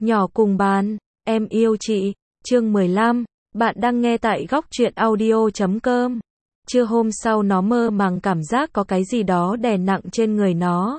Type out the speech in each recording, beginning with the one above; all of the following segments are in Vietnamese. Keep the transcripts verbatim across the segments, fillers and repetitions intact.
Nhỏ cùng bàn, em yêu chị, chương mười lăm, bạn đang nghe tại góc truyện audio chấm com. Trưa hôm sau nó mơ màng cảm giác có cái gì đó đè nặng trên người nó.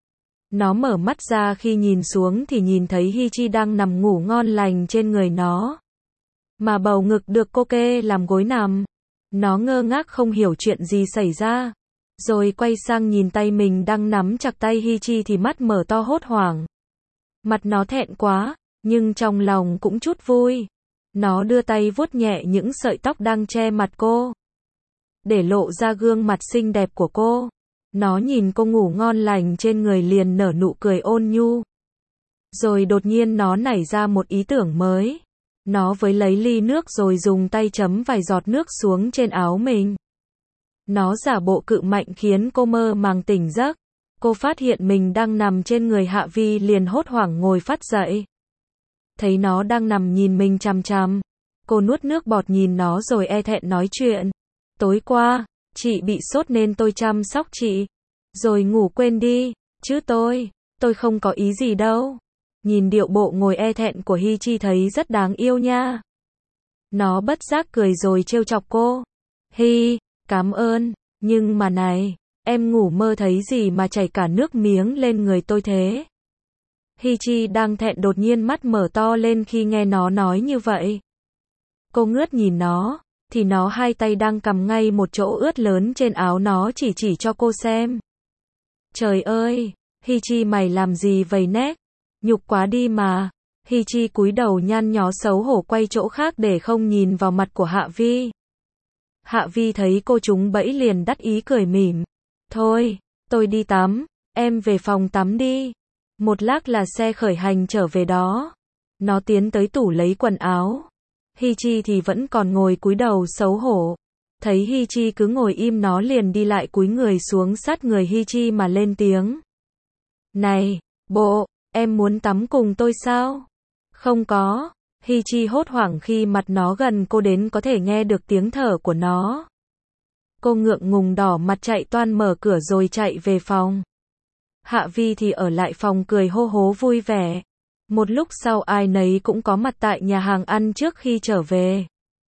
Nó mở mắt ra khi nhìn xuống thì nhìn thấy Hichi đang nằm ngủ ngon lành trên người nó. Mà bầu ngực được cô kê làm gối nằm. Nó ngơ ngác không hiểu chuyện gì xảy ra. Rồi quay sang nhìn tay mình đang nắm chặt tay Hichi thì mắt mở to hốt hoảng. Mặt nó thẹn quá, nhưng trong lòng cũng chút vui. Nó đưa tay vuốt nhẹ những sợi tóc đang che mặt cô, để lộ ra gương mặt xinh đẹp của cô. Nó nhìn cô ngủ ngon lành trên người liền nở nụ cười ôn nhu. Rồi đột nhiên nó nảy ra một ý tưởng mới. Nó với lấy ly nước rồi dùng tay chấm vài giọt nước xuống trên áo mình. Nó giả bộ cự mạnh khiến cô mơ màng tỉnh giấc. Cô phát hiện mình đang nằm trên người Hạ Vi liền hốt hoảng ngồi phắt dậy. Thấy nó đang nằm nhìn mình chằm chằm. Cô nuốt nước bọt nhìn nó rồi e thẹn nói chuyện. Tối qua, chị bị sốt nên tôi chăm sóc chị. Rồi ngủ quên đi, chứ tôi, tôi không có ý gì đâu. Nhìn điệu bộ ngồi e thẹn của Hichi thấy rất đáng yêu nha. Nó bất giác cười rồi trêu chọc cô. Hi, cảm ơn, nhưng mà này, em ngủ mơ thấy gì mà chảy cả nước miếng lên người tôi thế? Hichi đang thẹn đột nhiên mắt mở to lên khi nghe nó nói như vậy. Cô ngước nhìn nó, thì nó hai tay đang cầm ngay một chỗ ướt lớn trên áo nó chỉ chỉ cho cô xem. Trời ơi, Hichi mày làm gì vậy nét? Nhục quá đi mà. Hichi cúi đầu nhăn nhó xấu hổ quay chỗ khác để không nhìn vào mặt của Hạ Vi. Hạ Vi thấy cô trúng bẫy liền đắc ý cười mỉm. Thôi, tôi đi tắm, em về phòng tắm đi. Một lát là xe khởi hành trở về đó. Nó tiến tới tủ lấy quần áo. Hichi thì vẫn còn ngồi cúi đầu xấu hổ. Thấy Hichi cứ ngồi im nó liền đi lại cúi người xuống sát người Hichi mà lên tiếng. Này, bộ, em muốn tắm cùng tôi sao? Không có. Hichi hốt hoảng khi mặt nó gần cô đến có thể nghe được tiếng thở của nó. Cô ngượng ngùng đỏ mặt chạy toan mở cửa rồi chạy về phòng. Hạ Vi thì ở lại phòng cười hô hố vui vẻ. Một lúc sau ai nấy cũng có mặt tại nhà hàng ăn trước khi trở về.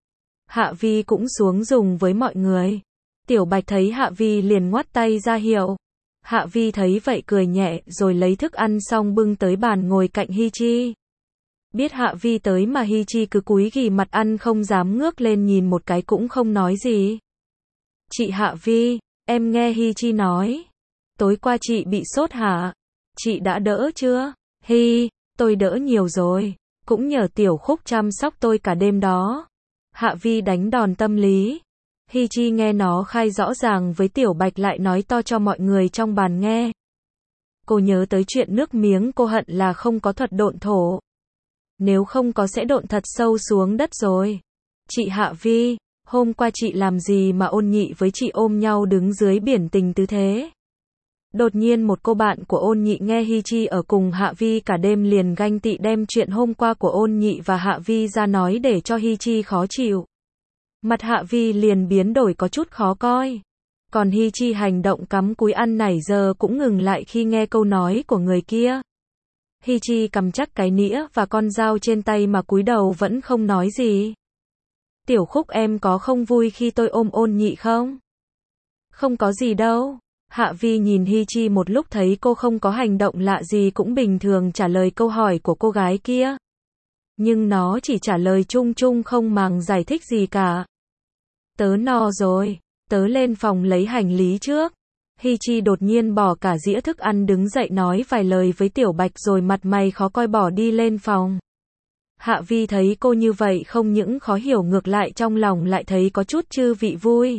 Hạ Vi cũng xuống dùng với mọi người. Tiểu Bạch thấy Hạ Vi liền ngoắt tay ra hiệu. Hạ Vi thấy vậy cười nhẹ rồi lấy thức ăn xong bưng tới bàn ngồi cạnh Hichi. Biết Hạ Vi tới mà Hichi cứ cúi ghi mặt ăn không dám ngước lên nhìn một cái cũng không nói gì. Chị Hạ Vi, em nghe Hichi nói. Tối qua chị bị sốt hả? Chị đã đỡ chưa? Hi, tôi đỡ nhiều rồi. Cũng nhờ Tiểu Khúc chăm sóc tôi cả đêm đó. Hạ Vi đánh đòn tâm lý. Hichi nghe nó khai rõ ràng với Tiểu Bạch lại nói to cho mọi người trong bàn nghe. Cô nhớ tới chuyện nước miếng cô hận là không có thuật độn thổ. Nếu không có sẽ độn thật sâu xuống đất rồi. Chị Hạ Vi, hôm qua chị làm gì mà Ôn Nhị với chị ôm nhau đứng dưới biển tình tứ thế? Đột nhiên một cô bạn của Ôn Nhị nghe Hichi ở cùng Hạ Vi cả đêm liền ganh tị đem chuyện hôm qua của Ôn Nhị và Hạ Vi ra nói để cho Hichi khó chịu. Mặt Hạ Vi liền biến đổi có chút khó coi. Còn Hichi hành động cắm cúi ăn nảy giờ cũng ngừng lại khi nghe câu nói của người kia. Hichi cầm chắc cái nĩa và con dao trên tay mà cúi đầu vẫn không nói gì. Tiểu Khúc em có không vui khi tôi ôm Ôn Nhị không? Không có gì đâu. Hạ Vi nhìn Hichi một lúc thấy cô không có hành động lạ gì cũng bình thường trả lời câu hỏi của cô gái kia. Nhưng nó chỉ trả lời chung chung không màng giải thích gì cả. Tớ no rồi, tớ lên phòng lấy hành lý trước. Hichi đột nhiên bỏ cả dĩa thức ăn đứng dậy nói vài lời với Tiểu Bạch rồi mặt mày khó coi bỏ đi lên phòng. Hạ Vi thấy cô như vậy không những khó hiểu ngược lại trong lòng lại thấy có chút chư vị vui.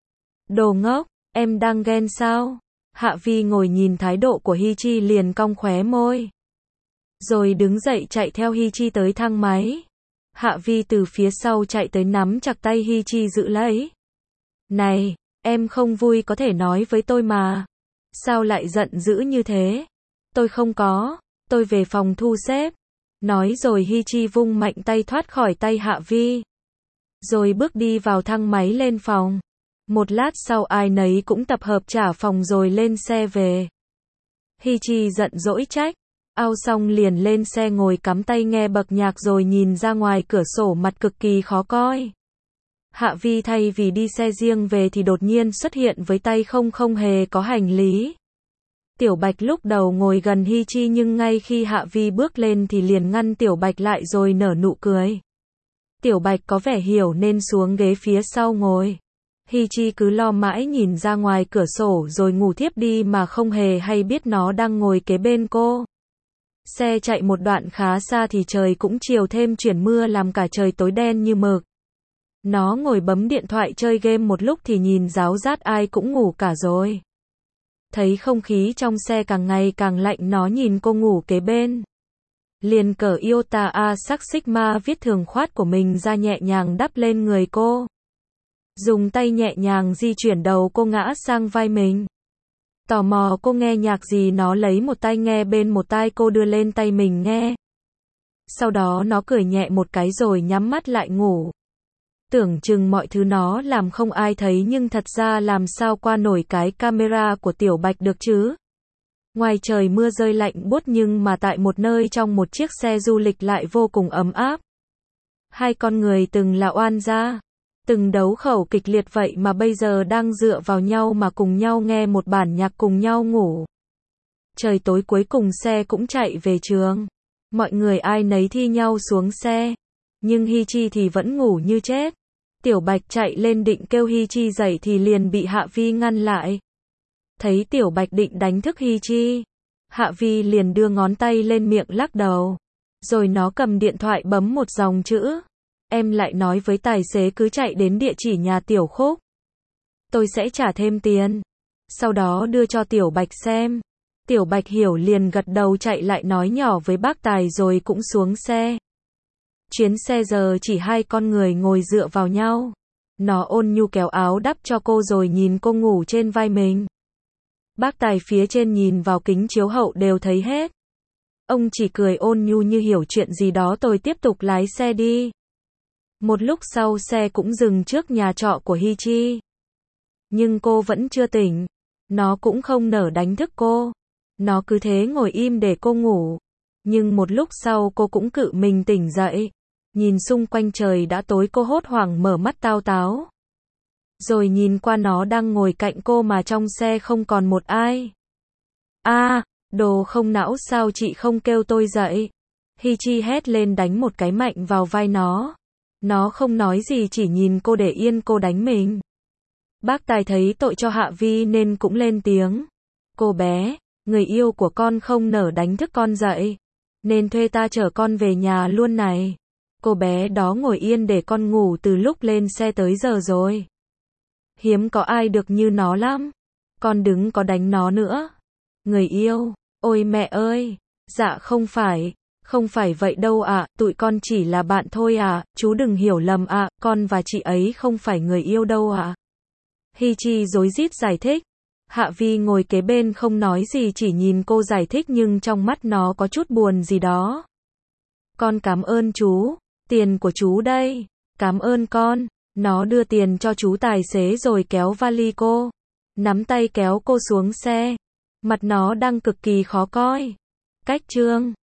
Đồ ngốc, em đang ghen sao? Hạ Vi ngồi nhìn thái độ của Hichi liền cong khóe môi. Rồi đứng dậy chạy theo Hichi tới thang máy. Hạ Vi từ phía sau chạy tới nắm chặt tay Hichi giữ lấy. Này, em không vui có thể nói với tôi mà. Sao lại giận dữ như thế? Tôi không có, tôi về phòng thu xếp. Nói rồi Hichi vung mạnh tay thoát khỏi tay Hạ Vi. Rồi bước đi vào thang máy lên phòng. Một lát sau ai nấy cũng tập hợp trả phòng rồi lên xe về. Hichi giận dỗi trách. Ao xong liền lên xe ngồi cắm tay nghe bậc nhạc rồi nhìn ra ngoài cửa sổ mặt cực kỳ khó coi. Hạ Vi thay vì đi xe riêng về thì đột nhiên xuất hiện với tay không không hề có hành lý. Tiểu Bạch lúc đầu ngồi gần Hi Chi nhưng ngay khi Hạ Vi bước lên thì liền ngăn Tiểu Bạch lại rồi nở nụ cười. Tiểu Bạch có vẻ hiểu nên xuống ghế phía sau ngồi. Hi Chi cứ lo mãi nhìn ra ngoài cửa sổ rồi ngủ thiếp đi mà không hề hay biết nó đang ngồi kế bên cô. Xe chạy một đoạn khá xa thì trời cũng chiều thêm chuyển mưa làm cả trời tối đen như mực. Nó ngồi bấm điện thoại chơi game một lúc thì nhìn ráo rát ai cũng ngủ cả rồi. Thấy không khí trong xe càng ngày càng lạnh nó nhìn cô ngủ kế bên. Liền cởi Iota A sắc Sigma viết thường khoát của mình ra nhẹ nhàng đắp lên người cô. Dùng tay nhẹ nhàng di chuyển đầu cô ngã sang vai mình. Tò mò cô nghe nhạc gì nó lấy một tai nghe bên một tai cô đưa lên tay mình nghe. Sau đó nó cười nhẹ một cái rồi nhắm mắt lại ngủ. Tưởng chừng mọi thứ nó làm không ai thấy nhưng thật ra làm sao qua nổi cái camera của Tiểu Bạch được chứ. Ngoài trời mưa rơi lạnh buốt nhưng mà tại một nơi trong một chiếc xe du lịch lại vô cùng ấm áp. Hai con người từng là oan gia, từng đấu khẩu kịch liệt vậy mà bây giờ đang dựa vào nhau mà cùng nhau nghe một bản nhạc cùng nhau ngủ. Trời tối cuối cùng xe cũng chạy về trường. Mọi người ai nấy thi nhau xuống xe. Nhưng Hi Chi thì vẫn ngủ như chết. Tiểu Bạch chạy lên định kêu Hi Chi dậy thì liền bị Hạ Vi ngăn lại. Thấy Tiểu Bạch định đánh thức Hi Chi, Hạ Vi liền đưa ngón tay lên miệng lắc đầu. Rồi nó cầm điện thoại bấm một dòng chữ. Em lại nói với tài xế cứ chạy đến địa chỉ nhà Tiểu Khúc. Tôi sẽ trả thêm tiền. Sau đó đưa cho Tiểu Bạch xem. Tiểu Bạch hiểu liền gật đầu chạy lại nói nhỏ với bác tài rồi cũng xuống xe. Chuyến xe giờ chỉ hai con người ngồi dựa vào nhau. Nó ôn nhu kéo áo đắp cho cô rồi nhìn cô ngủ trên vai mình. Bác tài phía trên nhìn vào kính chiếu hậu đều thấy hết. Ông chỉ cười ôn nhu như hiểu chuyện gì đó tôi tiếp tục lái xe đi. Một lúc sau xe cũng dừng trước nhà trọ của Hi Chi. Nhưng cô vẫn chưa tỉnh. Nó cũng không nỡ đánh thức cô. Nó cứ thế ngồi im để cô ngủ. Nhưng một lúc sau cô cũng cự mình tỉnh dậy. Nhìn xung quanh trời đã tối cô hốt hoảng mở mắt tao táo. Rồi nhìn qua nó đang ngồi cạnh cô mà trong xe không còn một ai. A, à, đồ không não sao chị không kêu tôi dậy. Hi Chi hét lên đánh một cái mạnh vào vai nó. Nó không nói gì chỉ nhìn cô để yên cô đánh mình. Bác tài thấy tội cho Hạ Vi nên cũng lên tiếng. Cô bé, người yêu của con không nỡ đánh thức con dậy. Nên thuê ta chở con về nhà luôn này. Cô bé đó ngồi yên để con ngủ từ lúc lên xe tới giờ rồi. Hiếm có ai được như nó lắm. Con đừng có đánh nó nữa. Người yêu, ôi mẹ ơi. Dạ không phải, không phải vậy đâu ạ, à, tụi con chỉ là bạn thôi ạ, à, chú đừng hiểu lầm ạ, à, con và chị ấy không phải người yêu đâu ạ. À. Hi Chi rối rít giải thích. Hạ Vi ngồi kế bên không nói gì chỉ nhìn cô giải thích nhưng trong mắt nó có chút buồn gì đó. Con cảm ơn chú, tiền của chú đây, cảm ơn con. Nó đưa tiền cho chú tài xế rồi kéo vali cô, nắm tay kéo cô xuống xe. Mặt nó đang cực kỳ khó coi. Cách chương